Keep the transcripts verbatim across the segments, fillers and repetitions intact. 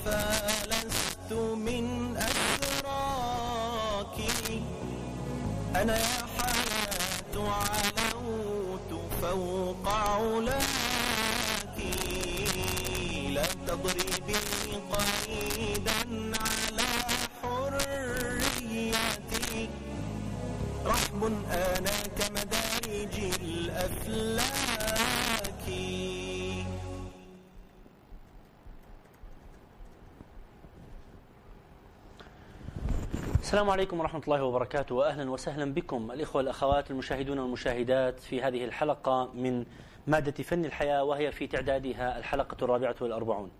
فلست من أسراكي. أنا يا حياة علوت فوق علاك، لا تضربي قيدا على حريتي. رحب أنا كمدارج الأفلاك. السلام عليكم ورحمة الله وبركاته، وأهلا وسهلا بكم الإخوة والأخوات المشاهدون والمشاهدات في هذه الحلقة من مادة فن الحياة، وهي في تعدادها الحلقة الرابعة والأربعون.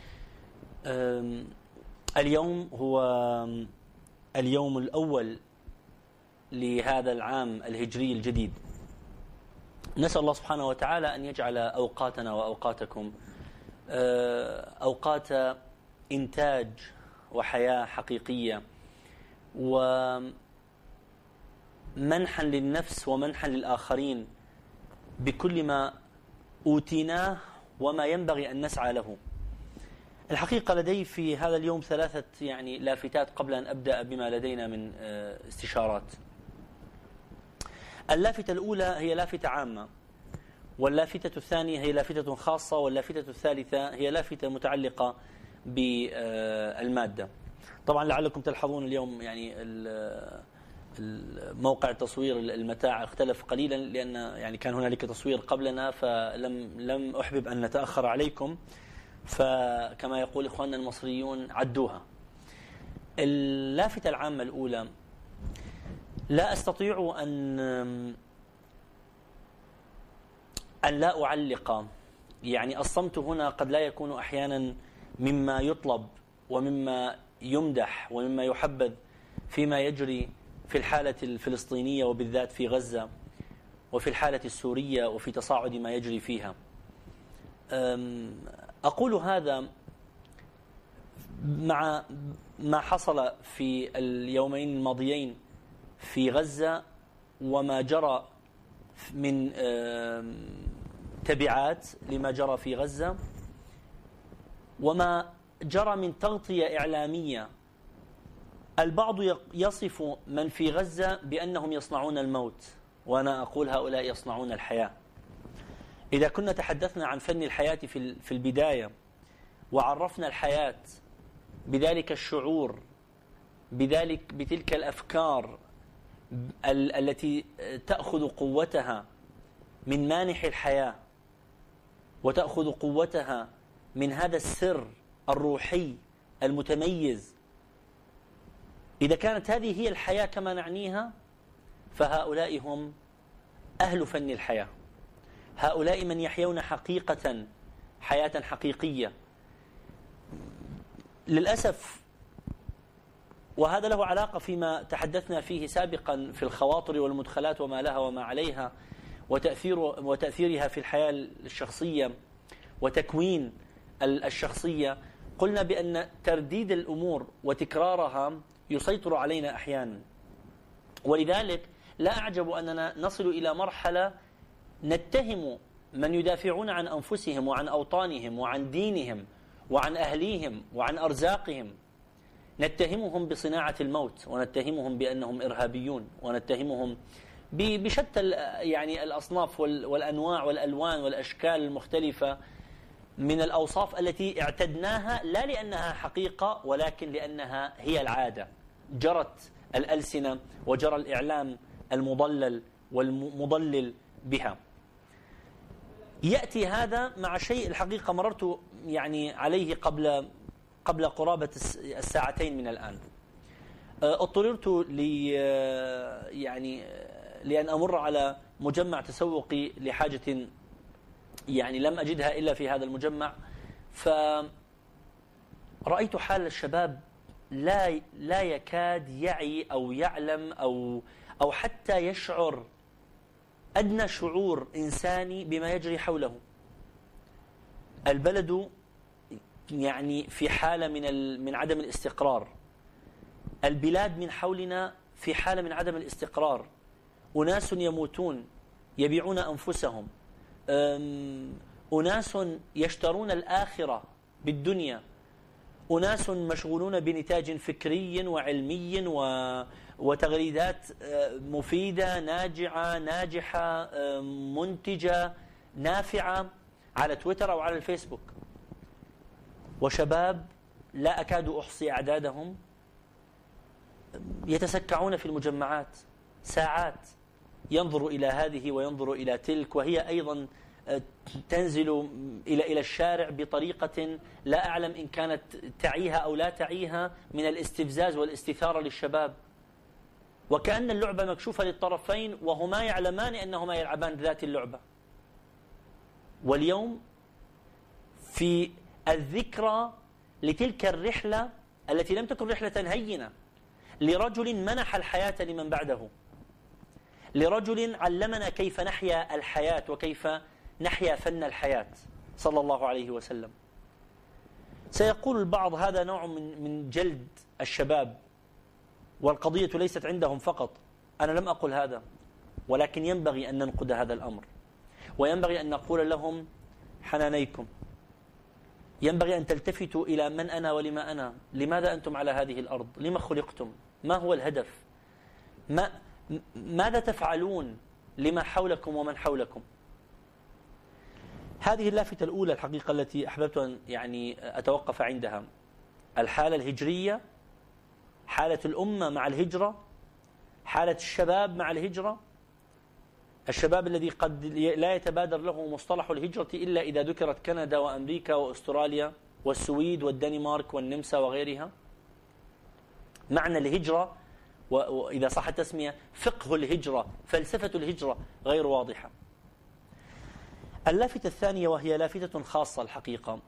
اليوم هو اليوم الأول لهذا العام الهجري الجديد. نسأل الله سبحانه وتعالى أن يجعل أوقاتنا وأوقاتكم أوقات إنتاج وحياة حقيقية، ومنحا للنفس ومنحا للآخرين بكل ما أوتيناه وما ينبغي أن نسعى له. الحقيقة لدي في هذا اليوم ثلاثة يعني لافتات قبل أن أبدأ بما لدينا من استشارات. اللافتة الأولى هي لافتة عامة، واللافتة الثانية هي لافتة خاصة، واللافتة الثالثة هي لافتة متعلقة بالمادة. طبعا لعلكم تلحظون اليوم يعني موقع التصوير المتاع اختلف قليلا، لأن يعني كان هنالك تصوير قبلنا فلم لم أحبب أن نتأخر عليكم، فكما يقول إخواننا المصريون عدوها. اللافتة العامة الأولى: لا أستطيع أن أن لا أعلق، يعني الصمت هنا قد لا يكون أحيانا مما يطلب ومما يمدح ومما يحبذ فيما يجري في الحالة الفلسطينية وبالذات في غزة، وفي الحالة السورية وفي تصاعد ما يجري فيها. أقول هذا مع ما حصل في اليومين الماضيين في غزة وما جرى من تبعات لما جرى في غزة، وما جرى من تغطية إعلامية. البعض يصف من في غزة بأنهم يصنعون الموت، وأنا أقول هؤلاء يصنعون الحياة. إذا كنا تحدثنا عن فن الحياة في البداية وعرفنا الحياة بذلك الشعور، بذلك بتلك الأفكار التي تأخذ قوتها من مانح الحياة وتأخذ قوتها من هذا السر الروحي المتميز، إذا كانت هذه هي الحياة كما نعنيها، فهؤلاء هم أهل فن الحياة. هؤلاء من يحيون حقيقة حياة حقيقية. للأسف، وهذا له علاقة فيما تحدثنا فيه سابقا في الخواطر والمدخلات وما لها وما عليها، وتأثير وتأثيرها في الحياة الشخصية وتكوين الشخصية. قلنا بأن ترديد الأمور وتكرارها يسيطر علينا أحيانا، ولذلك لا أعجب أننا نصل إلى مرحلة نتهم من يدافعون عن أنفسهم وعن أوطانهم وعن دينهم وعن أهليهم وعن أرزاقهم، نتهمهم بصناعة الموت، ونتهمهم بأنهم إرهابيون، ونتهمهم بشتى يعني الأصناف والأنواع والألوان والأشكال المختلفة من الأوصاف التي اعتدناها، لا لأنها حقيقة ولكن لأنها هي العادة. جرت الألسنة وجرى الإعلام المضلل والمضلل بها. يأتي هذا مع شيء الحقيقة مررت يعني عليه قبل قبل قرابة الساعتين من الآن. اضطررت لي يعني لأن أمر على مجمع تسوقي لحاجة يعني لم أجدها إلا في هذا المجمع، فرأيت حال الشباب لا لا يكاد يعي أو يعلم أو أو حتى يشعر أدنى شعور إنساني بما يجري حوله. البلد يعني في حالة من من عدم الاستقرار، البلاد من حولنا في حالة من عدم الاستقرار، أناس يموتون يبيعون أنفسهم، أناس يشترون الآخرة بالدنيا، أناس مشغولون بنتاج فكري وعلمي وتغريدات مفيدة ناجعة ناجحة منتجة نافعة على تويتر أو على الفيسبوك، وشباب لا أكاد أحصي أعدادهم يتسكعون في المجمعات ساعات، ينظر إلى هذه وينظر إلى تلك، وهي أيضا تنزل إلى إلى الشارع بطريقة لا أعلم إن كانت تعيها أو لا تعيها من الاستفزاز والاستثارة للشباب، وكأن اللعبة مكشوفة للطرفين وهما يعلمان أنهما يلعبان ذات اللعبة. واليوم في الذكرى لتلك الرحلة التي لم تكن رحلة هينة، لرجل منح الحياة لمن بعده، لرجل علمنا كيف نحيا الحياة وكيف نحيا فن الحياة صلى الله عليه وسلم. سيقول البعض هذا نوع من من جلد الشباب والقضية ليست عندهم فقط. أنا لم أقل هذا، ولكن ينبغي أن ننقد هذا الأمر، وينبغي أن نقول لهم حنانيكم، ينبغي أن تلتفتوا إلى من أنا ولما أنا، لماذا أنتم على هذه الأرض، لما خلقتم، ما هو الهدف، ما ماذا تفعلون لما حولكم ومن حولكم. هذه اللافتة الأولى الحقيقة التي أحببت أن يعني أتوقف عندها، الحالة الهجرية، حالة الأمة مع الهجرة، حالة الشباب مع الهجرة، الشباب الذي قد لا يتبادر له مصطلح الهجرة إلا إذا ذكرت كندا وأمريكا وأستراليا والسويد والدنمارك والنمسا وغيرها. معنى الهجرة وإذا صح التسمية فقه الهجرة، فلسفة الهجرة غير واضحة. اللافتة الثانية وهي لافتة خاصة الحقيقة،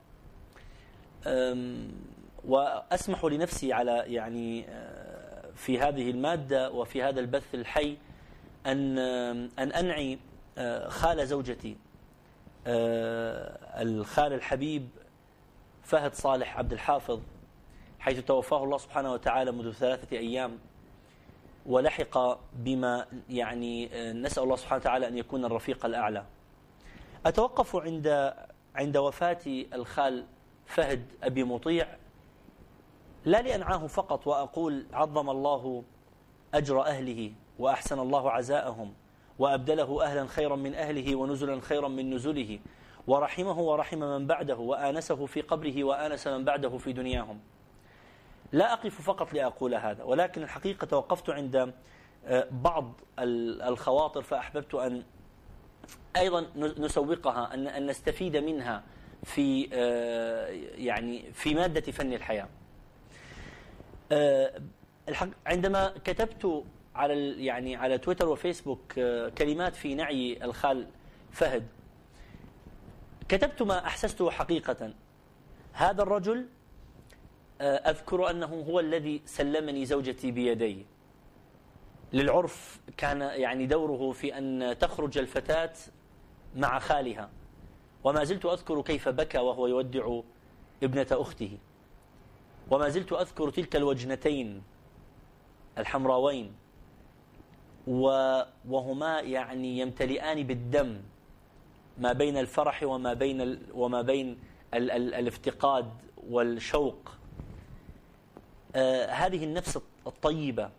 وأسمح لنفسي على يعني في هذه المادة وفي هذا البث الحي أن أن أنعي خال زوجتي الخال الحبيب فهد صالح عبد الحافظ، حيث توفاه الله سبحانه وتعالى منذ ثلاثة أيام، ولحق بما يعني نسأل الله سبحانه وتعالى أن يكون الرفيق الأعلى. أتوقف عند عند وفاة الخال فهد أبي مطيع، لا لأنعاه فقط وأقول عظم الله أجر أهله وأحسن الله عزاءهم وأبدله أهلا خيرا من أهله ونزلا خيرا من نزله ورحمه ورحم من بعده وآنسه في قبره وآنس من بعده في دنياهم. لا أقف فقط لأقول هذا، ولكن الحقيقة توقفت عند بعض الخواطر فأحببت أن أيضا نسوقها، أن أن نستفيد منها في يعني في مادة فن الحياة. عندما كتبت على يعني على تويتر وفيسبوك كلمات في نعي الخال فهد، كتبت ما أحسسته حقيقة. هذا الرجل أذكر أنه هو الذي سلمني زوجتي بيديه. للعرف كان يعني دوره في أن تخرج الفتاة مع خالها، وما زلت أذكر كيف بكى وهو يودع ابنة أخته، وما زلت أذكر تلك الوجنتين الحمراوين وهما يعني يمتلئان بالدم ما بين الفرح وما بين ال وما بين ال ال الافتقاد والشوق. آه هذه النفس الطيبة.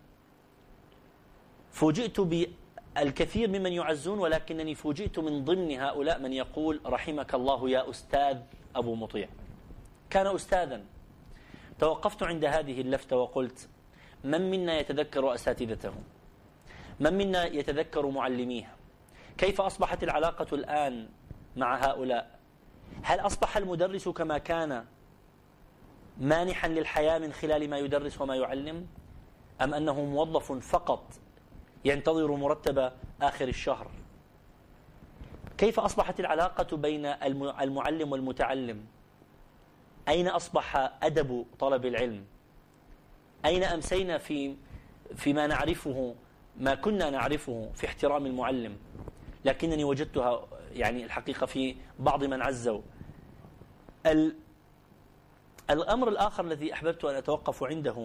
فوجئت بالكثير ممن يعزون، ولكنني فوجئت من ضمن هؤلاء من يقول رحمك الله يا أستاذ أبو مطيع. كان أستاذا. توقفت عند هذه اللفتة وقلت من منا يتذكر أساتذته؟ من منا يتذكر معلميه؟ كيف أصبحت العلاقة الآن مع هؤلاء؟ هل أصبح المدرس كما كان مانحا للحياة من خلال ما يدرس وما يعلم، أم أنه موظف فقط ينتظر مرتب آخر الشهر؟ كيف أصبحت العلاقة بين المعلم والمتعلم؟ أين أصبح أدب طلب العلم؟ أين أمسينا في فيما نعرفه، ما كنا نعرفه في احترام المعلم؟ لكنني وجدتها يعني الحقيقة في بعض من عزوا. الأمر الآخر الذي أحببت أن أتوقف عنده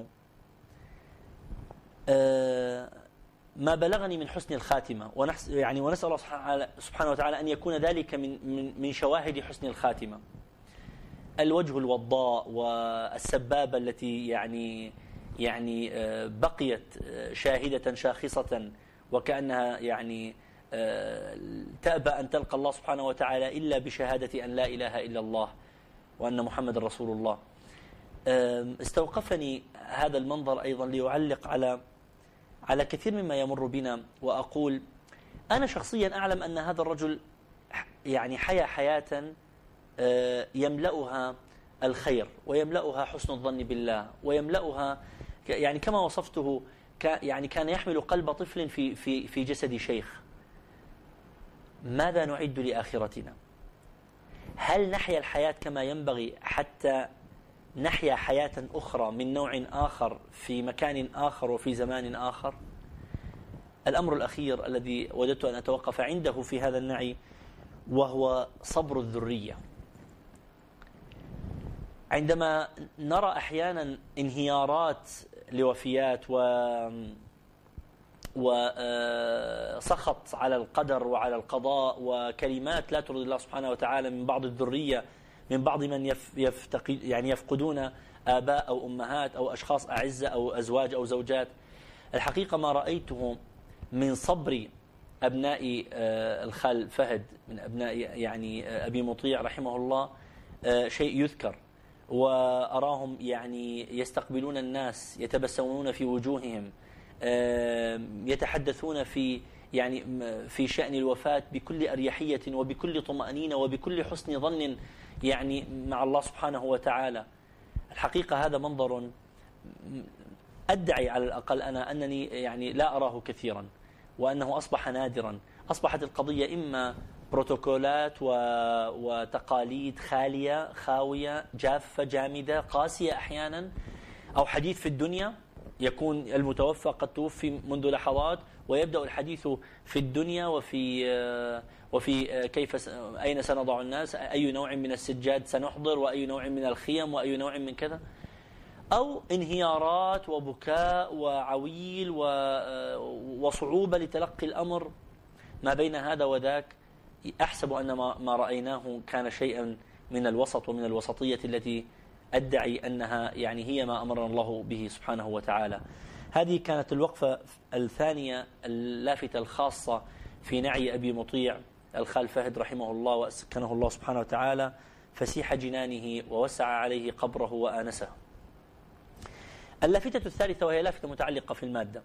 ما بلغني من حسن الخاتمة، ونحس يعني ونسأل الله سبحانه وتعالى أن يكون ذلك من من من شواهد حسن الخاتمة. الوجه الوضاء والسبابة التي يعني يعني بقيت شاهدة شاخصة وكأنها يعني تأبى أن تلقى الله سبحانه وتعالى إلا بشهادة أن لا إله إلا الله وأن محمد رسول الله. استوقفني هذا المنظر أيضا ليعلق على على كثير مما يمر بنا، وأقول أنا شخصيا أعلم أن هذا الرجل يعني حيا حياة يملأها الخير ويملأها حسن الظن بالله ويملأها يعني كما وصفته يعني كان يحمل قلب طفل في في في جسد شيخ. ماذا نعد لآخرتنا؟ هل نحيا الحياة كما ينبغي حتى نحيا حياة أخرى من نوع آخر في مكان آخر وفي زمان آخر؟ الأمر الأخير الذي وددت أن أتوقف عنده في هذا النعي وهو صبر الذرية. عندما نرى أحيانا انهيارات لوفيات و وسخط على القدر وعلى القضاء وكلمات لا ترضي الله سبحانه وتعالى من بعض الذرية، من بعض من يفتقد يعني يفقدون آباء أو أمهات أو أشخاص أعزة أو أزواج أو زوجات، الحقيقة ما رأيته من صبر أبناء الخال فهد من أبناء يعني أبي مطيع رحمه الله شيء يذكر، وأراهم يعني يستقبلون الناس يتبسمون في وجوههم، يتحدثون في يعني في شأن الوفاة بكل أريحية وبكل طمأنينة وبكل حسن ظن يعني مع الله سبحانه وتعالى. الحقيقة هذا منظر أدعي على الأقل أنا أنني يعني لا أراه كثيرا، وأنه أصبح نادرا. أصبحت القضية إما بروتوكولات وتقاليد خالية خاوية جافة جامدة قاسية أحيانا، أو حديث في الدنيا يكون المتوفى قد توفي منذ لحظات ويبدأ الحديث في الدنيا وفي وفي كيف أين سنضع الناس، أي نوع من السجاد سنحضر، وأي نوع من الخيم، وأي نوع من كذا، أو انهيارات وبكاء وعويل وصعوبة لتلقي الأمر. ما بين هذا وذاك أحسب أن ما رأيناه كان شيئا من الوسط ومن الوسطية التي أدعي أنها يعني هي ما أمرنا الله به سبحانه وتعالى. هذه كانت الوقفة الثانية اللافتة الخاصة في نعي أبي مطيع الخال فهد رحمه الله وأسكنه الله سبحانه وتعالى فسيح جنانه ووسع عليه قبره وآنسه. اللافتة الثالثة وهي لافتة متعلقة في المادة.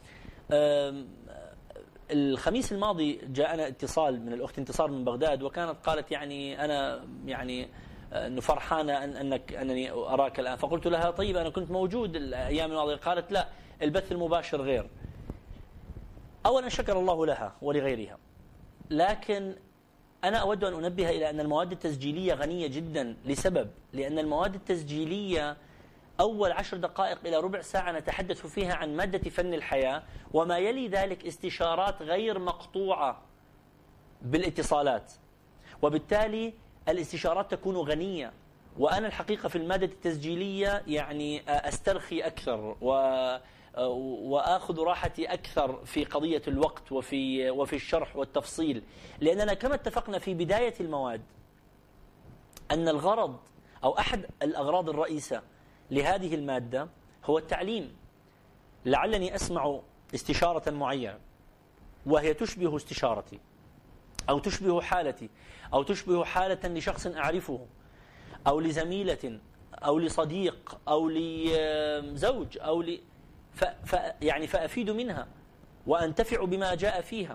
الخميس الماضي جاءنا اتصال من الأخت انتصار من بغداد، وكانت قالت يعني أنا يعني أنه فرحانة أن أنك أنني أراك الآن. فقلت لها طيب أنا كنت موجود الأيام الماضية. قالت لا، البث المباشر غير. أولا شكر الله لها ولغيرها، لكن أنا أود أن أنبه إلى أن المواد التسجيلية غنية جدا لسبب، لأن المواد التسجيلية أول عشر دقائق إلى ربع ساعة نتحدث فيها عن مادة فن الحياة، وما يلي ذلك استشارات غير مقطوعة بالاتصالات، وبالتالي الاستشارات تكون غنية. وأنا الحقيقة في المادة التسجيلية يعني أسترخي أكثر و وآخذ راحتي أكثر في قضية الوقت وفي وفي الشرح والتفصيل، لأننا كما اتفقنا في بداية المواد أن الغرض أو أحد الأغراض الرئيسة لهذه المادة هو التعليم. لعلني أسمع استشارة معينة وهي تشبه استشارتي أو تشبه حالتي أو تشبه حالة لشخص أعرفه أو لزميلة أو لصديق أو لزوج أو ل... ف... ف... يعني فأفيد منها وأنتفع بما جاء فيها.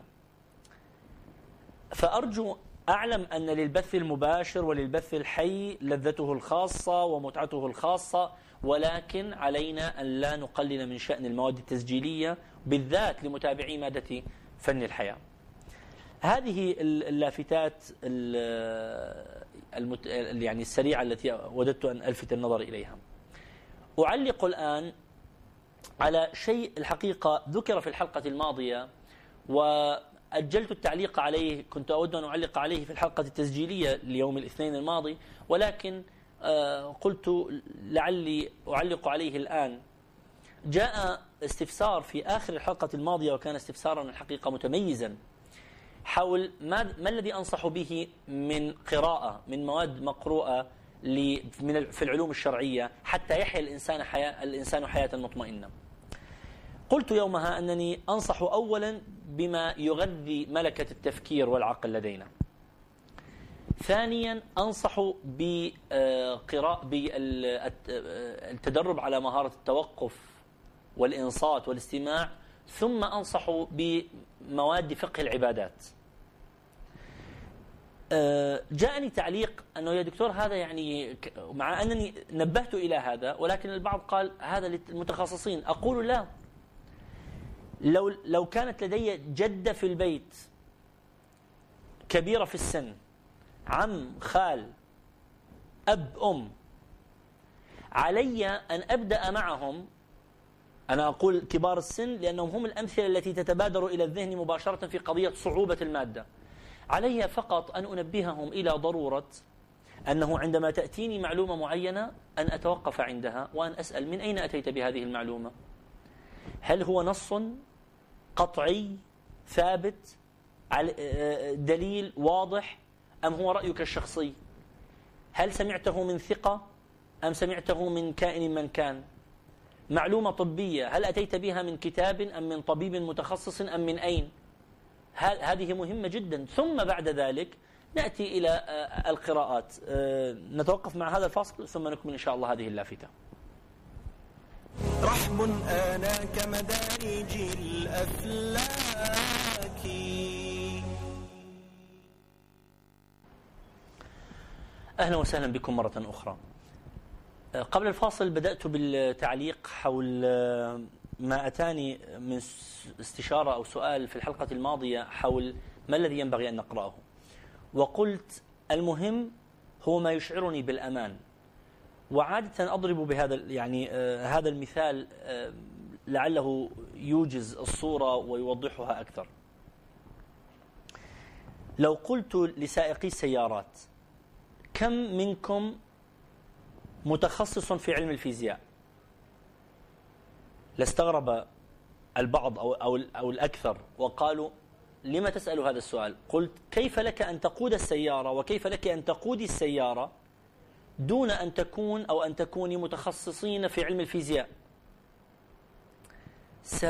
فأرجو أعلم أن للبث المباشر وللبث الحي لذته الخاصة ومتعته الخاصة، ولكن علينا أن لا نقلل من شأن المواد التسجيلية بالذات لمتابعي مادة فن الحياة. هذه اللافتات المت... يعني السريعة التي وددت أن ألفت النظر إليها. أعلق الآن على شيء الحقيقة ذكر في الحلقة الماضية وأجلت التعليق عليه، كنت أود أن أعلق عليه في الحلقة التسجيلية ليوم الاثنين الماضي، ولكن قلت لعلي أعلق عليه الآن. جاء استفسار في آخر الحلقة الماضية، وكان استفسارا الحقيقة متميزا، حول ما, ما الذي أنصح به من قراءة من مواد مقروءة في العلوم الشرعية حتى يحيا الإنسان حياة الإنسان حياة مطمئنة. قلت يومها أنني أنصح أولا بما يغذي ملكة التفكير والعقل لدينا. ثانيا أنصح بقراءة بالتدرب على مهارة التوقف والإنصات والاستماع. ثم أنصح بمواد فقه العبادات. جاءني تعليق أنه يا دكتور هذا يعني، مع أنني نبهت إلى هذا، ولكن البعض قال هذا للمتخصصين. أقول لا، لو لو كانت لدي جدة في البيت كبيرة في السن، عم، خال، أب، أم، علي أن أبدأ معهم. أنا أقول كبار السن لأنهم هم الأمثلة التي تتبادر إلى الذهن مباشرة في قضية صعوبة المادة. علي فقط أن أنبههم إلى ضرورة أنه عندما تأتيني معلومة معينة أن أتوقف عندها وأن أسأل: من أين أتيت بهذه المعلومة؟ هل هو نص قطعي ثابت، دليل واضح، أم هو رأيك الشخصي؟ هل سمعته من ثقة أم سمعته من كائن من كان؟ معلومة طبية، هل أتيت بها من كتاب أم من طبيب متخصص أم من أين؟ هذه مهمة جدا. ثم بعد ذلك نأتي إلى القراءات. نتوقف مع هذا الفاصل ثم نكمل إن شاء الله هذه اللافتة. رحب آنا كمدارج الأفلاك. أهلا وسهلا بكم مرة أخرى. قبل الفاصل بدأت بالتعليق حول ما أتاني من استشارة أو سؤال في الحلقة الماضية حول ما الذي ينبغي أن نقرأه، وقلت المهم هو ما يشعرني بالأمان. وعادة أضرب بهذا يعني آه هذا المثال آه لعله يوجز الصورة ويوضحها أكثر. لو قلت لسائقي السيارات: كم منكم متخصص في علم الفيزياء؟ لاستغرب البعض أو, أو, أو الأكثر وقالوا: لما تسأل هذا السؤال؟ قلت: كيف لك أن تقود السيارة وكيف لك أن تقودي السيارة دون أن تكون أو أن تكوني متخصصين في علم الفيزياء؟ س...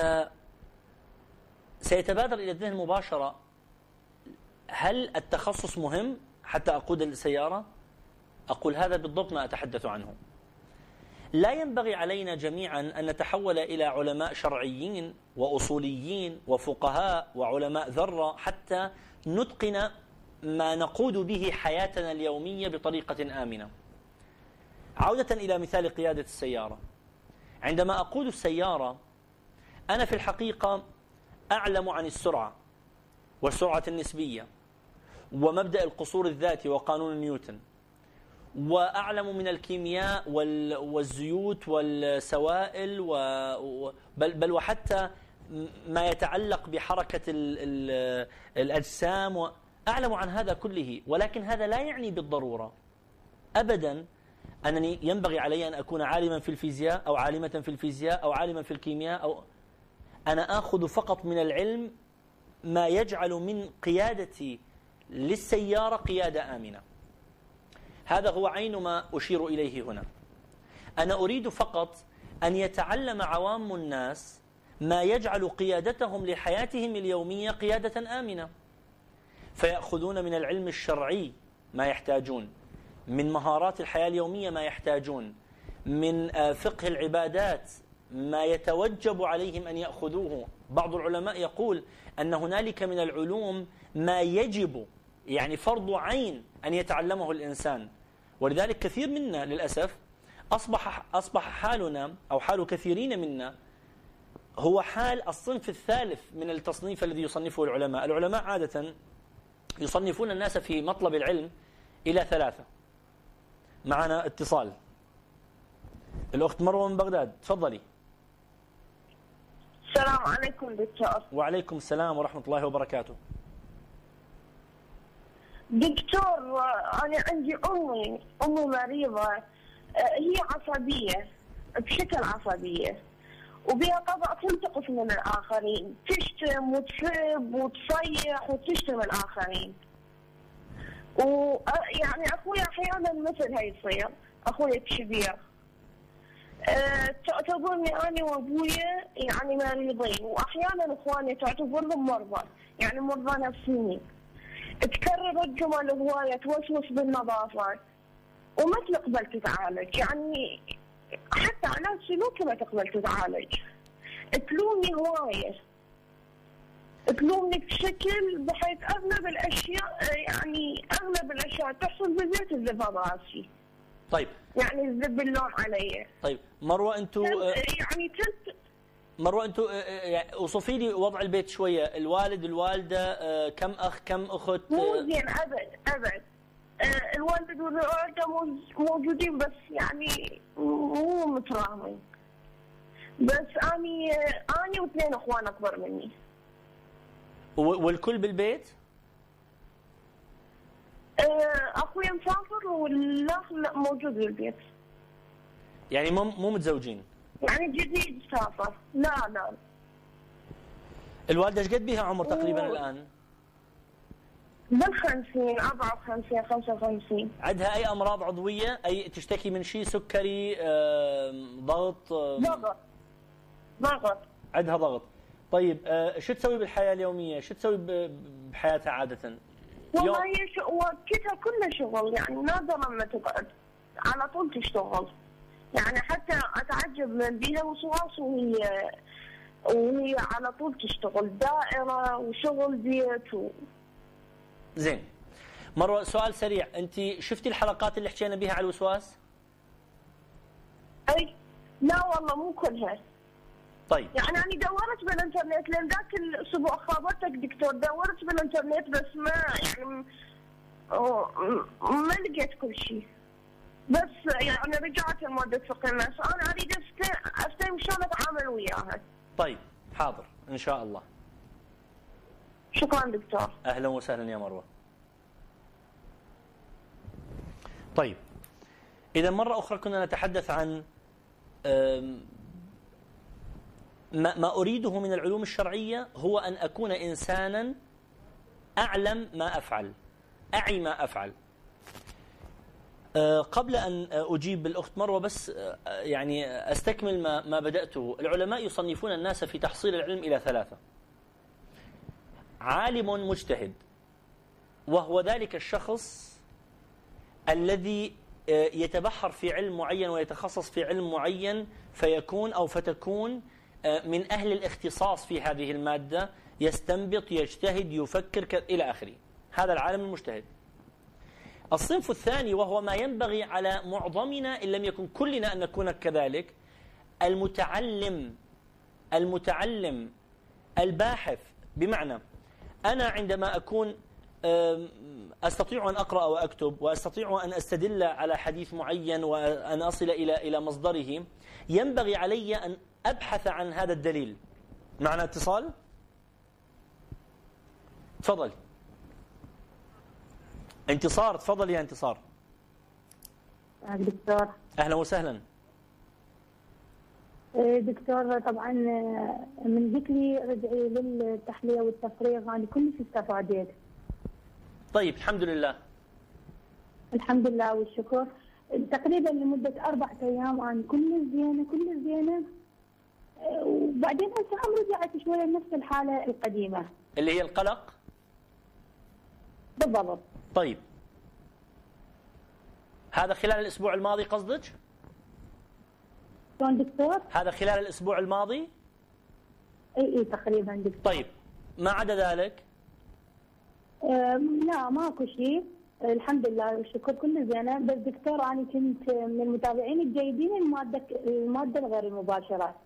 سيتبادر إلى الذهن مباشرة: هل التخصص مهم حتى أقود السيارة؟ أقول هذا بالضبط ما أتحدث عنه. لا ينبغي علينا جميعا أن نتحول إلى علماء شرعيين وأصوليين وفقهاء وعلماء ذرة حتى نتقن ما نقود به حياتنا اليومية بطريقة آمنة. عودة إلى مثال قيادة السيارة، عندما أقود السيارة أنا في الحقيقة أعلم عن السرعة والسرعة النسبية ومبدأ القصور الذاتي وقانون نيوتن، وأعلم من الكيمياء والزيوت والسوائل بل, بل وحتى ما يتعلق بحركة الأجسام، أعلم عن هذا كله. ولكن هذا لا يعني بالضرورة أبدا أنني ينبغي علي أن أكون عالما في الفيزياء أو عالمة في الفيزياء أو عالما في الكيمياء أو أنا آخذ فقط من العلم ما يجعل من قيادتي للسيارة قيادة آمنة. هذا هو عين ما أشير إليه هنا. أنا أريد فقط أن يتعلم عوام الناس ما يجعل قيادتهم لحياتهم اليومية قيادة آمنة، فيأخذون من العلم الشرعي ما يحتاجون، من مهارات الحياة اليومية ما يحتاجون، من فقه العبادات ما يتوجب عليهم أن يأخذوه. بعض العلماء يقول أن هنالك من العلوم ما يجب يعني فرض عين أن يتعلمه الإنسان. ولذلك كثير منا للأسف أصبح أصبح حالنا أو حال كثيرين منا هو حال الصنف الثالث من التصنيف الذي يصنفه العلماء. العلماء عادة يصنفون الناس في مطلب العلم إلى ثلاثة. معنا اتصال. الأخت مروة من بغداد، تفضلي. السلام عليكم دكتور. وعليكم السلام ورحمة الله وبركاته. دكتور، أنا عندي أمي أمي مريضة، هي عصبية بشكل عصبية وبها طبع تنتقص من الآخرين، تشتم وتسب وتصيح وتشتم الآخرين. ويعني اخوي احيانا مثل هاي يصير، اخوي الكبير. أه تعتبرني انا وابويا يعني مريضين، واحيانا اخواني تعتبرهم مرضى، يعني مرضى نفسيين. تكرر الجمل هوايه، توسوس بالنظافه وما تقبل تتعالج، يعني حتى علاج سلوكي ما تقبل تتعالج. تلومني هوايه، تلومني بشكل بحيث اغلب الاشياء يعني اغلب الاشياء تحصل بالبيت تذبها براسي. طيب يعني يذب اللوم علي. طيب مروه انتم يعني كنت مروه انتم اوصفي لي وضع البيت شويه، الوالد الوالده، كم اخ كم اخت؟ مو زين ابد ابد. الوالد والوالده موجودين بس يعني مو متراهمين. بس اني اني واثنين اخوان اكبر مني. والكل بالبيت؟ اخوي مسافر والاخ موجود بالبيت. يعني مو مو متزوجين؟ يعني جديد سافر. لا لا. الوالده ايش قد بها عمر تقريبا و... الان؟ بالخمسين، أربعة وخمسين، خمسة وخمسين. عندها اي امراض عضويه؟ اي تشتكي من شيء؟ سكري، ضغط؟ ضغط ضغط عندها ضغط. طيب شو تسوي بالحياه اليوميه؟ شو تسوي بحياتها عاده؟ والله هي وقتها كله شغل، يعني نادرا ما تقعد، على طول تشتغل. يعني حتى اتعجب من بيها وسواس وهي وهي على طول تشتغل دائره وشغل بيت و... زين. مروه سؤال سريع، انت شفتي الحلقات اللي حكينا بها على الوسواس؟ اي لا والله مو كلها. طيب يعني انا دورت بالانترنت، لان ذاك الاسبوع خابرتك دكتور، دورت بالانترنت بس ما يعني ما لقيت كل شيء. بس يعني رجعت المادة الفقهية، بس انا اريد استفهم شلون اتعامل وياها. طيب حاضر ان شاء الله. شكرا دكتور. اهلا وسهلا يا مروه. طيب اذا مره اخرى كنا نتحدث عن ما ما اريده من العلوم الشرعيه، هو ان اكون انسانا اعلم ما افعل، اعي ما افعل. قبل أن أجيب بالأخت مروة بس يعني أستكمل ما ما بدأته. العلماء يصنفون الناس في تحصيل العلم إلى ثلاثة: عالم مجتهد، وهو ذلك الشخص الذي يتبحر في علم معين ويتخصص في علم معين، فيكون أو فتكون من أهل الاختصاص في هذه المادة، يستنبط، يجتهد، يفكر إلى آخره. هذا العالم المجتهد. الصنف الثاني، وهو ما ينبغي على معظمنا إن لم يكن كلنا أن نكون كذلك، المتعلم المتعلم الباحث. بمعنى أنا عندما أكون أستطيع أن أقرأ وأكتب، وأستطيع أن أستدل على حديث معين وأن أصل إلى إلى مصدره، ينبغي علي أن أبحث عن هذا الدليل. معنا اتصال؟ تفضل. انتصار، تفضل يا انتصار. دكتور اهلا وسهلا. دكتور طبعا من ذكري رجعي للتحليه والتفريغ انا كلش استفاديت. طيب الحمد لله. الحمد لله والشكر. تقريبا لمده اربع ايام انا كل زينه كل زينه، وبعدين هسه هم رجعت شويه نفس الحاله القديمه اللي هي القلق. بالضبط. طيب هذا خلال الأسبوع الماضي قصدك؟ شلون دكتور؟ هذا خلال الأسبوع الماضي؟ اي اي تقريبا دكتور. طيب ما عدا ذلك؟ لا ماكو شيء الحمد لله والشكر كله زينه. بس دكتور انا كنت من المتابعين الجيدين الماده الماده الغير المباشره.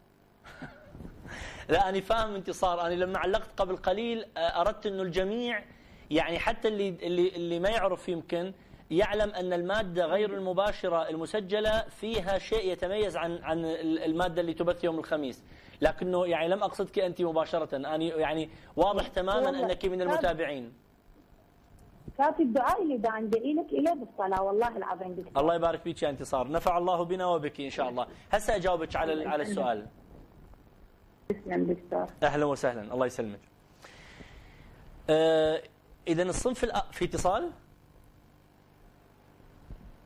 لا أنا فاهم انتصار. أنا لما علقت قبل قليل أردت إنه الجميع، يعني حتى اللي اللي اللي ما يعرف يمكن يعلم أن المادة غير المباشرة المسجلة فيها شيء يتميز عن عن المادة اللي تبث يوم الخميس، لكنه يعني لم أقصدك أنت مباشرة. أنا يعني واضح تماما أنك من المتابعين. كافي الدعاء اللي دا عندي لك إليه بالصلاة والله العظيم دكتور. الله يبارك فيك يا انتصار، نفع الله بنا وبك إن شاء الله. هسه أجاوبك على على السؤال. تسلم دكتور. أهلا وسهلا، الله يسلمك. أه إذا الصنف الأ... في اتصال؟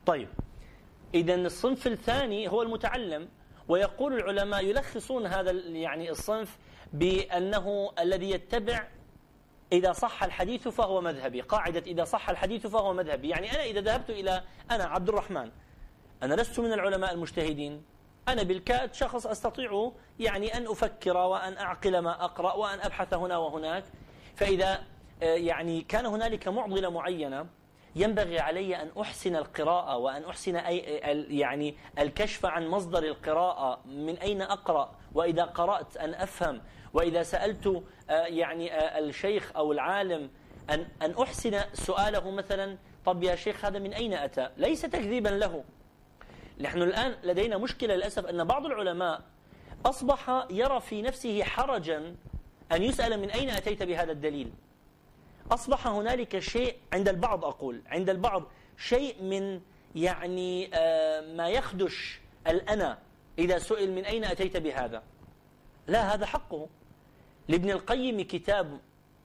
طيب، إذا الصنف الثاني هو المتعلم، ويقول العلماء يلخصون هذا يعني الصنف بأنه الذي يتبع إذا صح الحديث فهو مذهبي. قاعدة إذا صح الحديث فهو مذهبي، يعني أنا إذا ذهبت إلى أنا عبد الرحمن، أنا لست من العلماء المجتهدين، أنا بالكاد شخص أستطيع يعني أن أفكر وأن أعقل ما أقرأ وأن أبحث هنا وهناك. فإذا يعني كان هنالك معضلة معينة ينبغي علي أن أحسن القراءة وأن أحسن أي يعني الكشف عن مصدر القراءة، من أين أقرأ، وإذا قرأت أن أفهم، وإذا سألت يعني الشيخ أو العالم أن أن أحسن سؤاله مثلا، طب يا شيخ هذا من أين أتى؟ ليس تكذيبا له. نحن الآن لدينا مشكلة للأسف أن بعض العلماء أصبح يرى في نفسه حرجا أن يسأل من أين أتيت بهذا الدليل. أصبح هنالك شيء عند البعض، أقول عند البعض شيء من يعني ما يخدش الأنا إذا سئل من أين أتيت بهذا. لا، هذا حقه. لابن القيم كتاب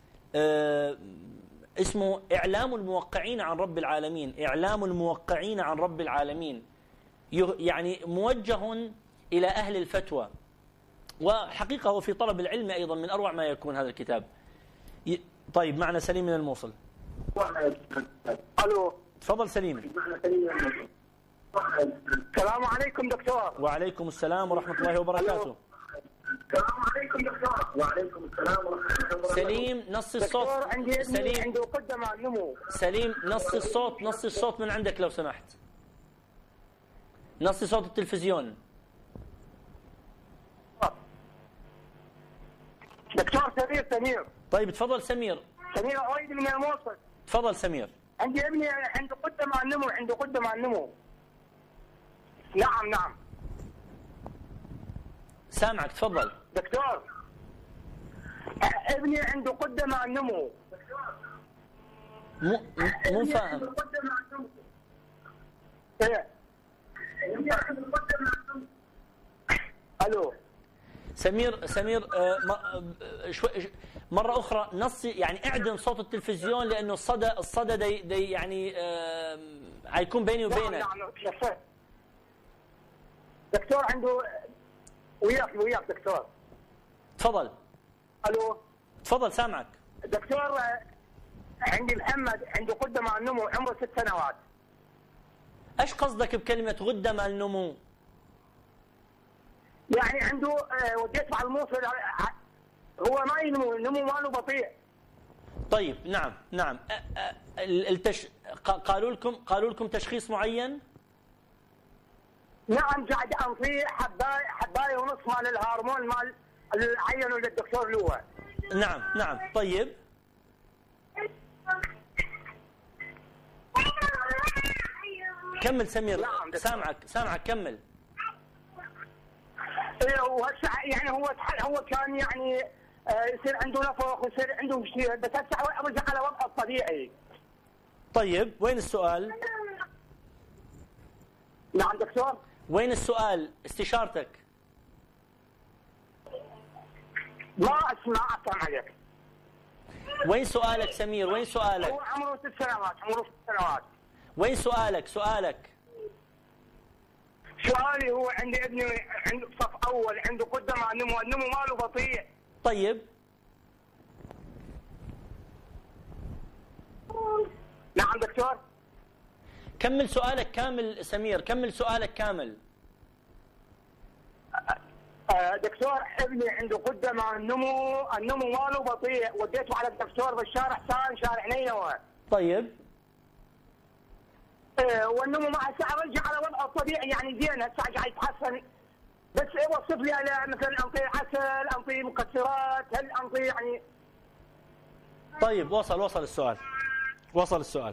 اسمه إعلام الموقعين عن رب العالمين، إعلام الموقعين عن رب العالمين، يعني موجه إلى أهل الفتوى، وحقيقة هو في طلب العلم أيضا من أروع ما يكون هذا الكتاب. طيب، معنا سليم من الموصل. الو، تفضل سليم. السلام عليكم دكتور. وعليكم السلام ورحمة الله وبركاته. السلام عليكم دكتور. وعليكم السلام ورحمة الله وبركاته. سليم، نص الصوت. دكتور، عندي سليم عنده قدم على النمو. سليم، نص الصوت، نص الصوت من عندك لو سمحت. نص صوت التلفزيون. دكتور سمير سمير. طيب تفضل سمير. سمير أريد من الموصل. تفضل سمير. عندي ابني عنده قدم على النمو، عنده قدم على النمو. نعم نعم. سامعك، تفضل. دكتور، ابني عنده قدم على النمو. مو مو فاهم. ايه. الو سمير سمير آه شوي مره اخرى نص، يعني اعدم صوت التلفزيون لانه الصدى الصدى دي, دي يعني آه حيكون بيني وبينك. نعم نعم. دكتور عنده وياك وياك دكتور. تفضل. الو تفضل سامعك. دكتور، عندي محمد عنده غده مع النمو، عمره ست سنوات. ايش قصدك بكلمه غده مع النمو؟ يعني عنده وديته على الموصل، هو ما ينمو، النمو ماله بطيء. طيب نعم نعم. التش... قالوا لكم قالوا لكم تشخيص معين؟ نعم، قاعد انطيه حبايه حبايه ونص مال الهرمون مال اللي عينوا للدكتور لواء. نعم نعم. طيب كمل سمير. نعم سامعك سامعك كمل. ايه وهسه يعني هو هو كان يعني يصير عنده نفخ ويصير عنده شيء، بس هسه رجع على وضعه الطبيعي. طيب وين السؤال؟ نعم دكتور. وين السؤال؟ استشارتك. ما اسمع افهم عليك. وين سؤالك سمير؟ وين سؤالك؟ هو عمره ست سنوات، عمره ست سنوات. وين سؤالك؟ سؤالك. سؤالي هو عندي ابني عنده صف اول، عنده قدة مع النمو، النمو ماله بطيء. طيب نعم دكتور. كمل سؤالك كامل سمير، كمل سؤالك كامل. آه دكتور، ابني عنده قدة مع النمو، النمو ماله بطيء، وديته على الدكتور بالشارع حسان شارع نينوى. طيب آه والنمو مع الساعة رجع على وضعه الطبيعي، يعني زين هسه قاعد يتحسن، بس يوصف لي على مثلا انطيه عسل، انطيه مكسرات، هل انطيه يعني. طيب وصل وصل السؤال. وصل السؤال.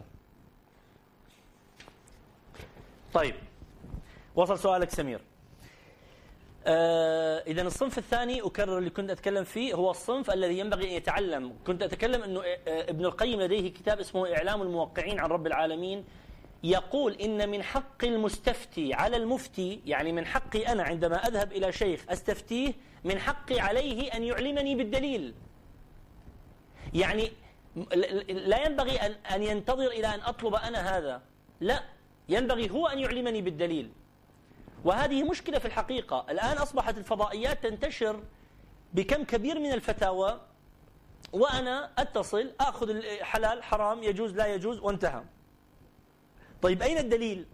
طيب وصل سؤالك سمير. آه إذا الصنف الثاني أكرر اللي كنت أتكلم فيه هو الصنف الذي ينبغي أن يتعلم. كنت أتكلم أنه ابن القيم لديه كتاب اسمه إعلام الموقعين عن رب العالمين، يقول إن من حق المستفتي على المفتي، يعني من حقي أنا عندما أذهب إلى شيخ أستفتيه، من حقي عليه أن يعلمني بالدليل. يعني لا ينبغي أن أن ينتظر إلى أن أطلب أنا هذا، لا، ينبغي هو أن يعلمني بالدليل. وهذه مشكلة في الحقيقة. الآن أصبحت الفضائيات تنتشر بكم كبير من الفتاوى، وأنا أتصل أخذ حلال حرام يجوز لا يجوز وانتهى. طيب أين الدليل؟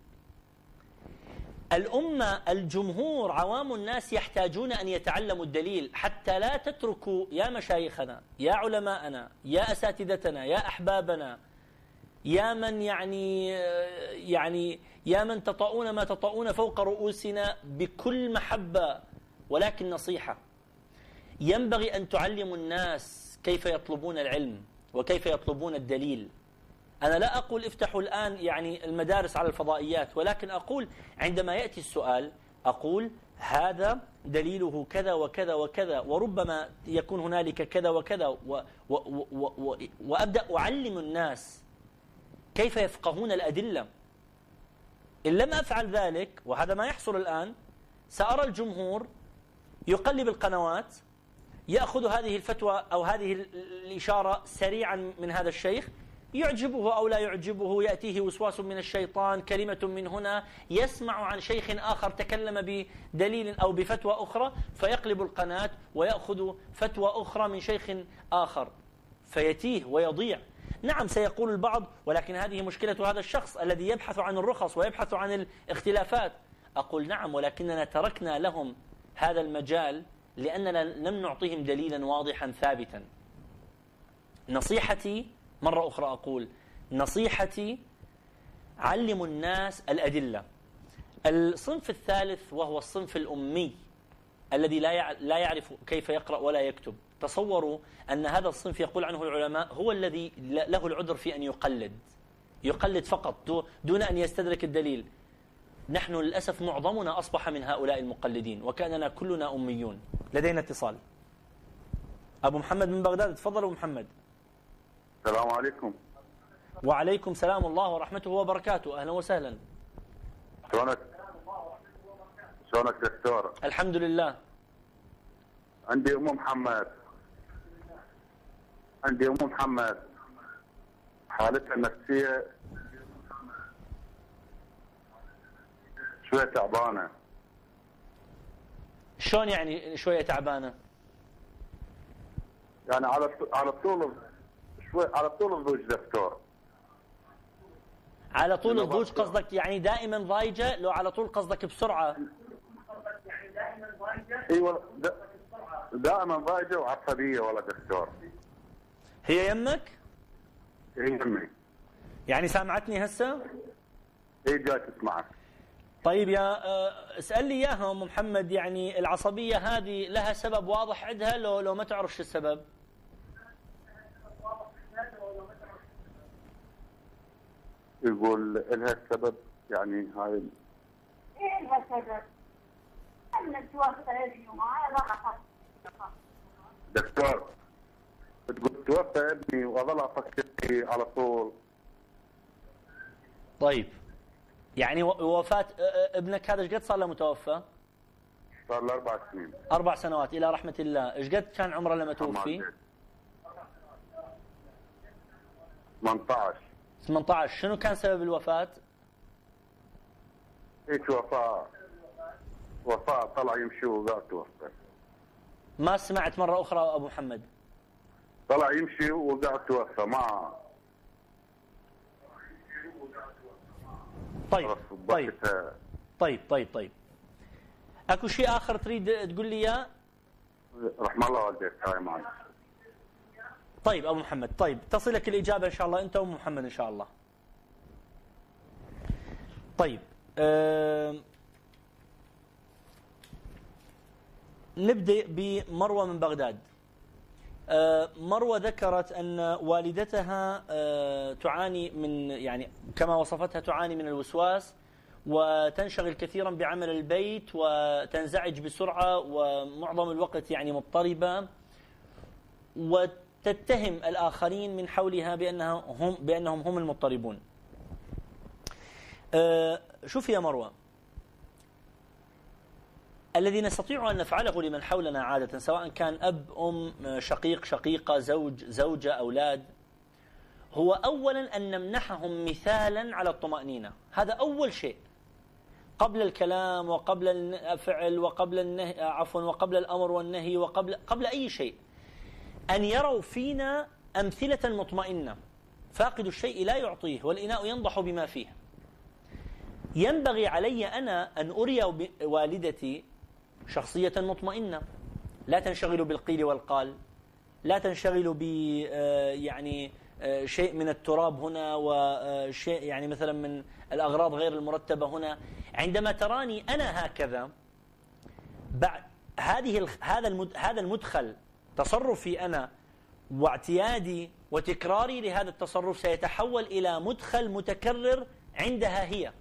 الأمة الجمهور عوام الناس يحتاجون أن يتعلموا الدليل، حتى لا تتركوا يا مشايخنا يا علماءنا يا أساتذتنا يا أحبابنا يا من يعني يعني يا من تطؤون ما تطؤون فوق رؤوسنا بكل محبة، ولكن نصيحة: ينبغي أن تعلموا الناس كيف يطلبون العلم وكيف يطلبون الدليل. أنا لا أقول افتحوا الآن يعني المدارس على الفضائيات، ولكن أقول عندما يأتي السؤال أقول هذا دليله كذا وكذا وكذا، وربما يكون هنالك كذا وكذا، و و و و وأبدأ أعلم الناس كيف يفقهون الأدلة. إن لم أفعل ذلك، وهذا ما يحصل الآن، سأرى الجمهور يقلب القنوات، يأخذ هذه الفتوى أو هذه الإشارة سريعا من هذا الشيخ، يعجبه أو لا يعجبه، يأتيه وسواس من الشيطان، كلمة من هنا، يسمع عن شيخ آخر تكلم بدليل أو بفتوى أخرى، فيقلب القناة ويأخذ فتوى أخرى من شيخ آخر، فيتيه ويضيع. نعم سيقول البعض: ولكن هذه مشكلة هذا الشخص الذي يبحث عن الرخص ويبحث عن الاختلافات. أقول نعم، ولكننا تركنا لهم هذا المجال لأننا لم نعطيهم دليلا واضحا ثابتا. نصيحتي مرة أخرى أقول نصيحتي: علموا الناس الأدلة. الصنف الثالث وهو الصنف الأمي الذي لا لا يعرف كيف يقرأ ولا يكتب. تصوروا أن هذا الصنف يقول عنه العلماء هو الذي له العذر في أن يقلد يقلد فقط دون أن يستدرك الدليل. نحن للأسف معظمنا أصبح من هؤلاء المقلدين، وكأننا كلنا أميون. لدينا اتصال. أبو محمد من بغداد، تفضل أبو محمد. السلام عليكم. وعليكم سلام الله ورحمته وبركاته. أهلا وسهلا. شلونك؟ شلونك دكتور؟ الحمد لله. عندي أم محمد عندي أم محمد حالتها النفسية شوية تعبانة. شلون يعني شوية تعبانة؟ يعني على على طول شوي على طول الضوج دكتور. على طول الضوج قصدك يعني دائما ضايجة؟ لو على طول قصدك بسرعة؟ ايوه دائما ضايجة وعصبية والله دكتور. هي يمك؟ هي يمي. يعني سامعتني هسه؟ اي جاي تسمعك. طيب يا اسأل لي اياها ام محمد، يعني العصبية هذه لها سبب واضح عندها لو لو ما تعرفش السبب؟ يقول لها السبب يعني هاي. ايه لها سبب؟ أنا توفى ابني ومعاه ضغط. دكتور تقول توفى ابني واظل افكر فيه على طول. طيب يعني وفاة ابنك هذا ايش قد صار له متوفى؟ صار له أربع سنين. أربع سنوات إلى رحمة الله. ايش قد كان عمره لما توفي؟ ثمانية عشر. ثمانية عشر. شنو كان سبب الوفاة؟ هيك وفاة وفاة طلع يمشي وقعد توفى. ما سمعت مرة أخرى أبو محمد؟ طلع يمشي وقعد توفى. ما طيب طيب طيب طيب طيب اكو شيء اخر تريد تقول لي اياه؟ رحم الله والديك هاي معي. طيب ابو محمد، طيب تصلك الاجابه ان شاء الله انت وام محمد ان شاء الله. طيب أه... نبدا بمروه من بغداد. أه مروه ذكرت ان والدتها أه تعاني من يعني كما وصفتها تعاني من الوسواس، وتنشغل كثيرا بعمل البيت وتنزعج بسرعه ومعظم الوقت يعني مضطربه، وتتهم الاخرين من حولها بانها هم بانهم هم المضطربون. أه شوفي يا مروه، الذي نستطيع أن نفعله لمن حولنا عادة سواء كان أب أم شقيق شقيقة زوج زوجة أولاد، هو أولا أن نمنحهم مثالا على الطمأنينة، هذا أول شيء، قبل الكلام وقبل الفعل وقبل النهي، عفوا وقبل الأمر والنهي وقبل قبل أي شيء، أن يروا فينا أمثلة مطمئنة. فاقد الشيء لا يعطيه والإناء ينضح بما فيه. ينبغي علي أنا أن أري والدتي شخصية مطمئنة، لا تنشغل بالقيل والقال، لا تنشغل ب يعني شيء من التراب هنا وشيء يعني مثلا من الأغراض غير المرتبة هنا. عندما تراني أنا هكذا، بعد هذه هذا هذا المدخل تصرفي أنا واعتيادي وتكراري لهذا التصرف سيتحول إلى مدخل متكرر عندها هي.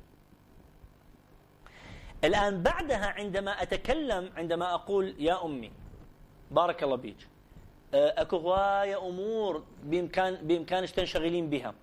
الآن بعدها عندما أتكلم، عندما أقول يا أمي بارك الله بيك، أكو هواية أمور بإمكان بإمكانك تنشغلين بها،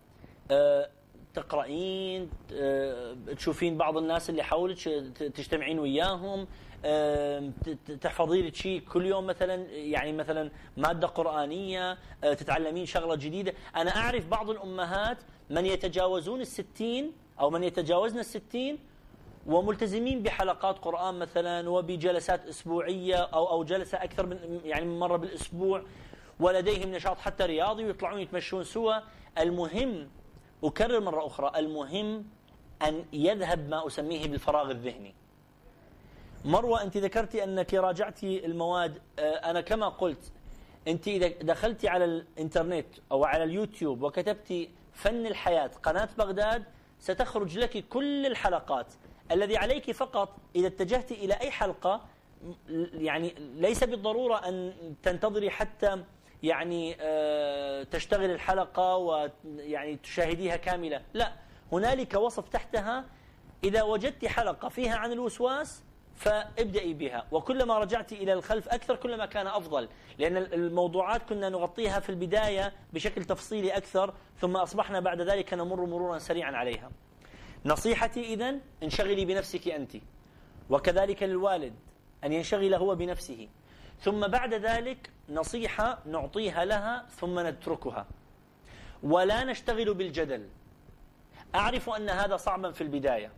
تقرأين، تشوفين بعض الناس اللي حولك تجتمعين وياهم، تحفظين لك شيء كل يوم مثلا، يعني مثلا مادة قرآنية، تتعلمين شغلة جديدة. أنا أعرف بعض الأمهات من يتجاوزون الستين أو من يتجاوزن الستين وملتزمين بحلقات قرآن مثلا وبجلسات أسبوعية أو أو جلسة أكثر من يعني من مرة بالأسبوع، ولديهم نشاط حتى رياضي ويطلعون يتمشون سوا. المهم، أكرر مرة أخرى، المهم أن يذهب ما أسميه بالفراغ الذهني. مروة أنت ذكرتي أنك راجعتي المواد، أنا كما قلت أنت إذا دخلتي على الإنترنت أو على اليوتيوب وكتبتي فن الحياة قناة بغداد ستخرج لك كل الحلقات. الذي عليك فقط إذا اتجهت إلى أي حلقة، يعني ليس بالضرورة أن تنتظري حتى يعني تشتغل الحلقة ويعني تشاهديها كاملة، لا، هنالك وصف تحتها إذا وجدت حلقة فيها عن الوسواس فابدأي بها، وكلما رجعت إلى الخلف أكثر كلما كان أفضل، لأن الموضوعات كنا نغطيها في البداية بشكل تفصيلي أكثر، ثم أصبحنا بعد ذلك نمر مرورا سريعا عليها. نصيحتي إذن انشغلي بنفسك أنت، وكذلك للوالد أن ينشغل هو بنفسه، ثم بعد ذلك نصيحة نعطيها لها ثم نتركها، ولا نشتغل بالجدل. أعرف أن هذا صعبا في البداية،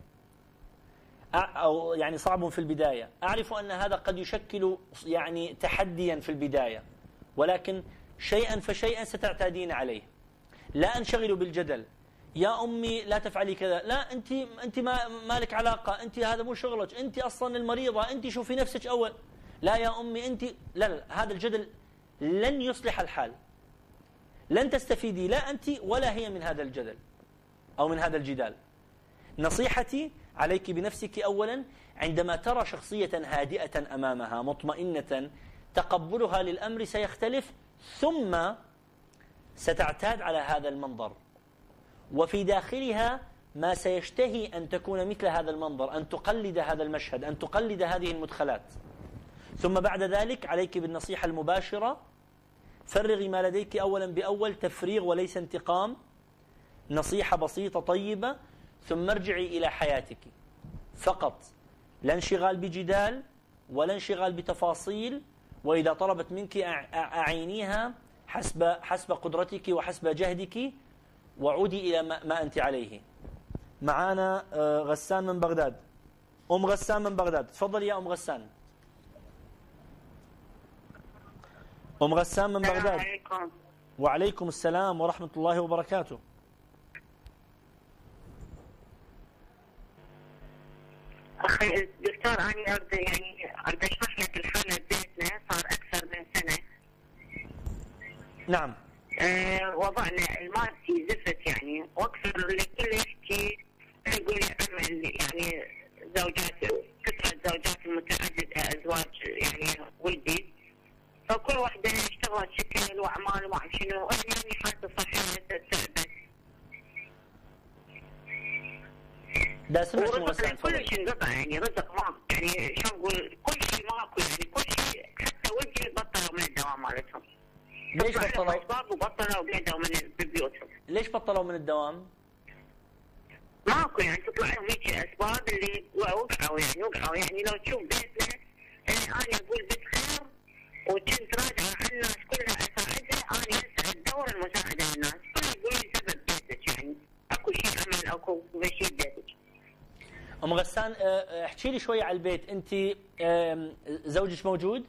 أو يعني صعب في البداية، أعرف أن هذا قد يشكل يعني تحديا في البداية، ولكن شيئا فشيئا ستعتادين عليه. لا أنشغل بالجدل، يا أمي لا تفعلي كذا، لا أنت أنت ما مالك علاقة، أنت هذا مو شغلك، أنت أصلا المريضة، أنت شوفي نفسك أول، لا يا أمي أنت، لا لا، هذا الجدل لن يصلح الحال، لن تستفيدي لا أنت ولا هي من هذا الجدل أو من هذا الجدال. نصيحتي عليك بنفسك أولا، عندما ترى شخصية هادئة أمامها مطمئنة تقبلها للأمر سيختلف، ثم ستعتاد على هذا المنظر، وفي داخلها ما سيشتهي أن تكون مثل هذا المنظر، أن تقلد هذا المشهد، أن تقلد هذه المدخلات. ثم بعد ذلك عليك بالنصيحة المباشرة، فرغي ما لديك أولا بأول، تفريغ وليس انتقام، نصيحة بسيطة طيبة، ثم ارجعي إلى حياتك فقط، لا انشغال بجدال ولا انشغال بتفاصيل، وإذا طلبت منك أعينيها حسب حسب قدرتك وحسب جهدك، وعودي إلى ما أنت عليه. معانا غسان من بغداد، أم غسان من بغداد، تفضل يا أم غسان. أم غسان من بغداد. عليكم. وعليكم السلام ورحمة الله وبركاته. أخي دكتور، أنا أريد يعني أريد أشرح لك الحالة ببيتنا، صار أكثر من سنة. نعم. أه وضعنا المادي زفت يعني، وأكثر اللي كل يحكي يقول عمل يعني زوجات، كثرة زوجات المتعددة أزواج يعني ولدي، فكل واحدة اشتغلت شكل وأعمال وما أعرف شنو، وأنا يعني حالتي صحية تعبت. ده سمعت ورزقنا كل شيء انقطع، يعني رزق ما يعني شلون نقول، كل شيء ماكو يعني، كل شيء حتى ولدي بطلوا من الدوام مالتهم. ليش بطلوا؟ أسباب وبطلوا وقعدوا من بيوتهم. ليش بطلوا من الدوام؟ ماكو يعني، تطلع لهم هيك أسباب اللي وقعوا يعني وقعوا يعني. لو تشوف بيتنا، أنا أقول بيت خير، وكنت راجعة على الناس كلها أساعدها، أنا هسه أدور المساعدة للناس، كلها الآن احكي لي شوية على البيت. أنت زوجك موجود؟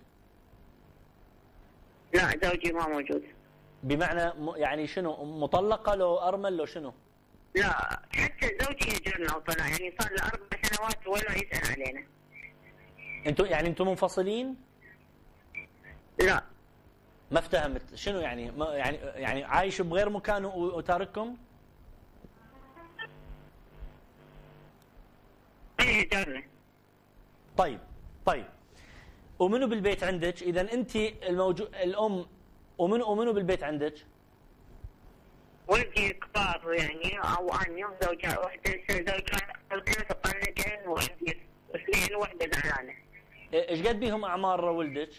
لا زوجي ما موجود. بمعنى يعني شنو، مطلقة لو أرمل لو شنو؟ لا حتى زوجي هجرنا وطلع، يعني صار له أربع سنوات ولا يسأل علينا. أنتوا يعني أنتوا منفصلين؟ لا ما افتهمت شنو يعني، ما يعني يعني عايش بغير مكان وتارككم؟ ايه هجرنا. طيب طيب ومنو بالبيت عندك؟ إذا أنت الموجود الأم، ومنو ومنو بالبيت عندك؟ ولدي كبار يعني، او اني وزوجة واحدة زوجة زوجين مطلقين وعندي اثنين وواحدة زعلانة. ايش قد بيهم اعمار ولدك؟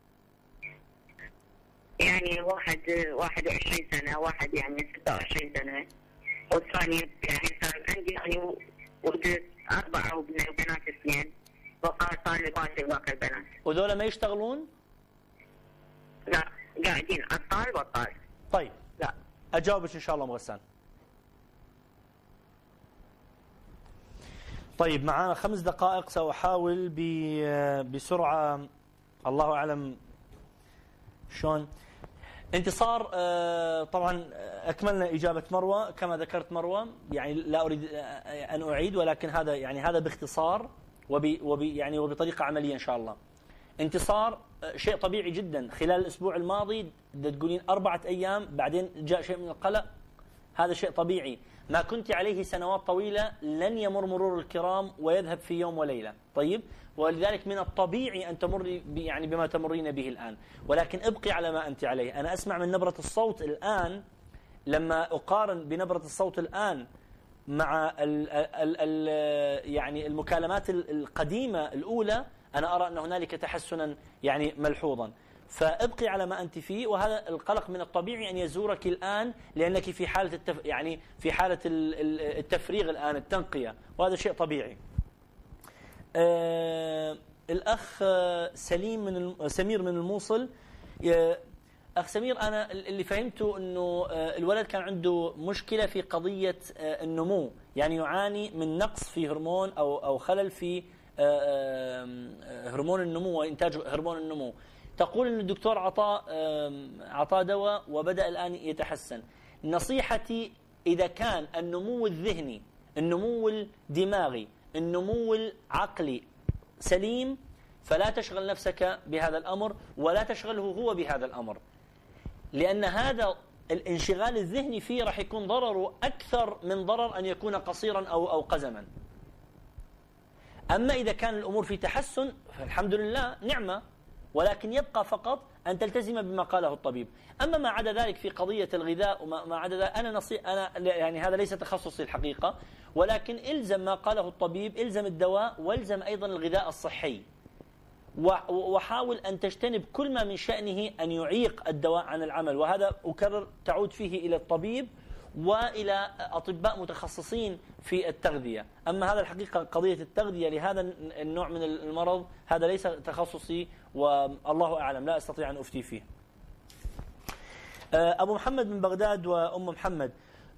يعني واحد واحد وعشرين سنة، واحد يعني ستة وعشرين سنة، والثاني يعني صار عندي يعني ولد أربعة وبنات اثنين، وقال صار لي باقي باقي البنات. وذولا ما يشتغلون؟ لا قاعدين عطال بطال. طيب لا أجاوبك إن شاء الله مغسان. طيب معنا خمس دقائق، سأحاول بسرعة، الله أعلم شلون. انتصار طبعا أكملنا إجابة مروة كما ذكرت مروة، يعني لا أريد أن أعيد، ولكن هذا يعني هذا باختصار وب وب يعني وبطريقة عملية إن شاء الله. انتصار شيء طبيعي جدا، خلال الأسبوع الماضي تقولين أربعة أيام بعدين جاء شيء من القلق، هذا شيء طبيعي. ما كنت عليه سنوات طويلة لن يمر مرور الكرام ويذهب في يوم وليلة. طيب، ولذلك من الطبيعي أن تمر يعني بما تمرين به الآن، ولكن ابقي على ما أنت عليه. أنا أسمع من نبرة الصوت الآن، لما أقارن بنبرة الصوت الآن مع ال ال ال يعني المكالمات القديمة الأولى، أنا أرى أن هنالك تحسنا يعني ملحوظا. فابقي على ما أنت فيه، وهذا القلق من الطبيعي أن يزورك الآن، لأنك في حالة التف... يعني في حالة التفريغ الآن، التنقية، وهذا شيء طبيعي. آه الأخ سليم من الم... سمير من الموصل. أخ سمير، أنا اللي فهمته أنه الولد كان عنده مشكلة في قضية النمو، يعني يعاني من نقص في هرمون أو أو خلل في هرمون النمو وإنتاج هرمون النمو. تقول أن الدكتور عطاه عطاه دواء وبدأ الآن يتحسن. نصيحتي، إذا كان النمو الذهني، النمو الدماغي، النمو العقلي سليم، فلا تشغل نفسك بهذا الأمر ولا تشغله هو بهذا الأمر، لأن هذا الانشغال الذهني فيه راح يكون ضرره أكثر من ضرر أن يكون قصيرا أو أو قزما. أما إذا كان الأمور في تحسن فالحمد لله نعمة، ولكن يبقى فقط أن تلتزم بما قاله الطبيب. أما ما عدا ذلك في قضية الغذاء وما عدا ذلك، أنا نصي أنا يعني هذا ليس تخصصي الحقيقة، ولكن إلزم ما قاله الطبيب، إلزم الدواء، والزم أيضا الغذاء الصحي، وحاول أن تجتنب كل ما من شأنه أن يعيق الدواء عن العمل. وهذا أكرر تعود فيه إلى الطبيب وإلى أطباء متخصصين في التغذية. أما هذا الحقيقة قضية التغذية لهذا النوع من المرض هذا ليس تخصصي، والله أعلم، لا أستطيع أن أفتي فيه. أبو محمد من بغداد وأم محمد،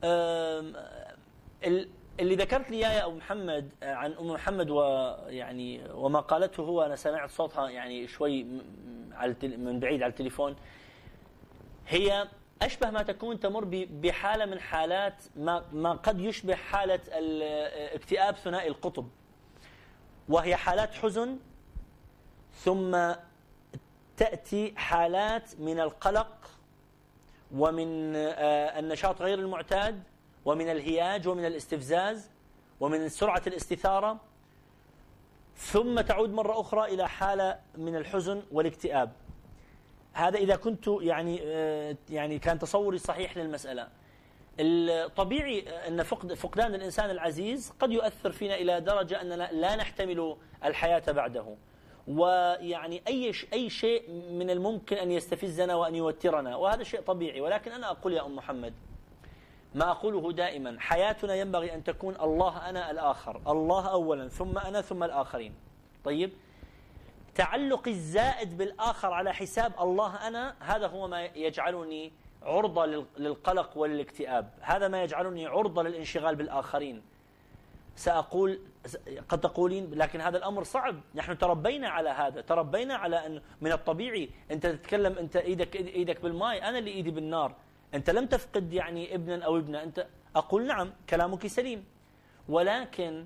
اللي ذكرت لي يا أبو محمد عن أم محمد ويعني وما قالته، هو أنا سمعت صوتها يعني شوي من بعيد على التليفون، هي أشبه ما تكون تمر بحالة من حالات ما ما قد يشبه حالة الاكتئاب ثنائي القطب، وهي حالات حزن، ثم تأتي حالات من القلق ومن النشاط غير المعتاد ومن الهياج ومن الاستفزاز ومن سرعة الاستثارة، ثم تعود مرة أخرى إلى حالة من الحزن والاكتئاب. هذا إذا كنت يعني يعني كان تصوري صحيح للمسألة. الطبيعي أن فقد فقدان الإنسان العزيز قد يؤثر فينا إلى درجة أننا لا نحتمل الحياة بعده، ويعني أي أي شيء من الممكن أن يستفزنا وأن يوترنا، وهذا شيء طبيعي. ولكن أنا أقول يا أم محمد ما أقوله دائما، حياتنا ينبغي أن تكون الله أنا الآخر، الله أولا ثم أنا ثم الآخرين. طيب، تعلق الزائد بالآخر على حساب الله أنا، هذا هو ما يجعلني عرضة للقلق والاكتئاب، هذا ما يجعلني عرضة للانشغال بالآخرين. سأقول قد تقولين لكن هذا الأمر صعب، نحن تربينا على هذا، تربينا على أن من الطبيعي أنت تتكلم أنت إيدك إيدك بالماء، أنا اللي إيدي بالنار، أنت لم تفقد يعني ابنا أو ابنة. أنت أقول نعم كلامك سليم، ولكن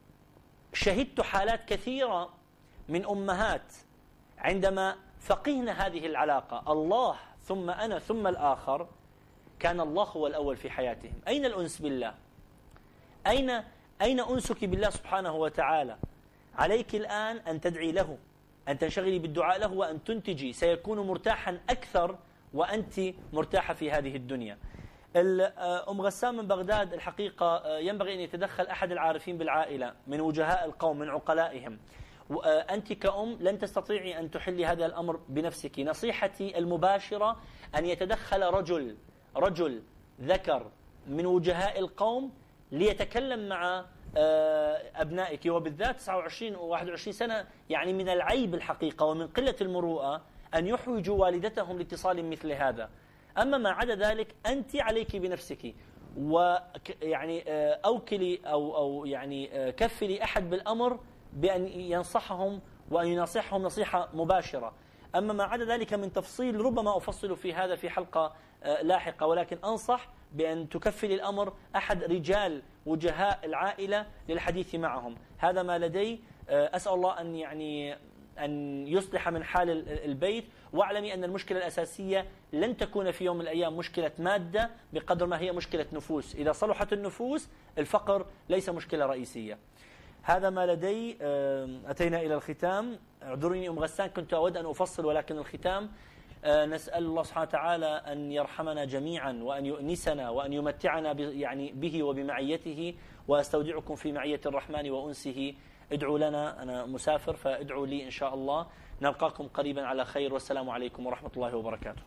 شهدت حالات كثيرة من أمهات عندما فقهنا هذه العلاقة، الله ثم أنا ثم الآخر، كان الله هو الأول في حياتهم. أين الأنس بالله؟ أين أين أنسك بالله سبحانه وتعالى؟ عليك الآن أن تدعي له، أن تنشغلي بالدعاء له وأن تنتجي، سيكون مرتاحا أكثر وأنت مرتاحة في هذه الدنيا. أم غسان من بغداد، الحقيقة ينبغي أن يتدخل أحد العارفين بالعائلة من وجهاء القوم من عقلائهم. أنت كأم لن تستطيعي أن تحلي هذا الأمر بنفسك. نصيحتي المباشرة أن يتدخل رجل رجل ذكر من وجهاء القوم ليتكلم مع أبنائك، وبالذات تسعة وعشرين وواحد وعشرين سنة، يعني من العيب الحقيقة ومن قلة المروءة أن يحوجوا والدتهم لاتصال مثل هذا. أما ما عدا ذلك أنت عليك بنفسك، ويعني أوكلي أو أو يعني كفلي أحد بالأمر بأن ينصحهم وأن ينصحهم نصيحة مباشرة. أما ما عدا ذلك من تفصيل ربما أفصل في هذا في حلقة لاحقة، ولكن أنصح بأن تكفل الأمر أحد رجال وجهاء العائلة للحديث معهم. هذا ما لدي. أسأل الله أن يعني أن يصلح من حال البيت، واعلمي أن المشكلة الأساسية لن تكون في يوم من الأيام مشكلة مادة بقدر ما هي مشكلة نفوس. إذا صلحت النفوس الفقر ليس مشكلة رئيسية. هذا ما لدي. أتينا إلى الختام. اعذروني أم غسان، كنت أود أن أفصل ولكن الختام. نسأل الله سبحانه وتعالى أن يرحمنا جميعا وأن يؤنسنا وأن يمتعنا يعني به وبمعيته، وأستودعكم في معية الرحمن وأنسه. ادعوا لنا، أنا مسافر فادعوا لي إن شاء الله. نلقاكم قريبا على خير، والسلام عليكم ورحمة الله وبركاته.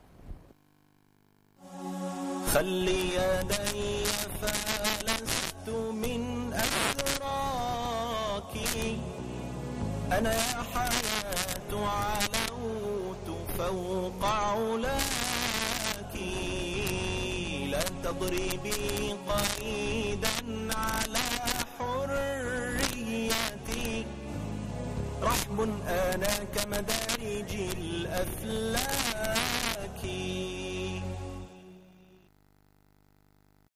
خلي يدي فلست من أسراك، أنا يا حياة علوت فوق علاك، لا تضربي قيدا على حريتي، رحب أنا كمدارج الأفلاك.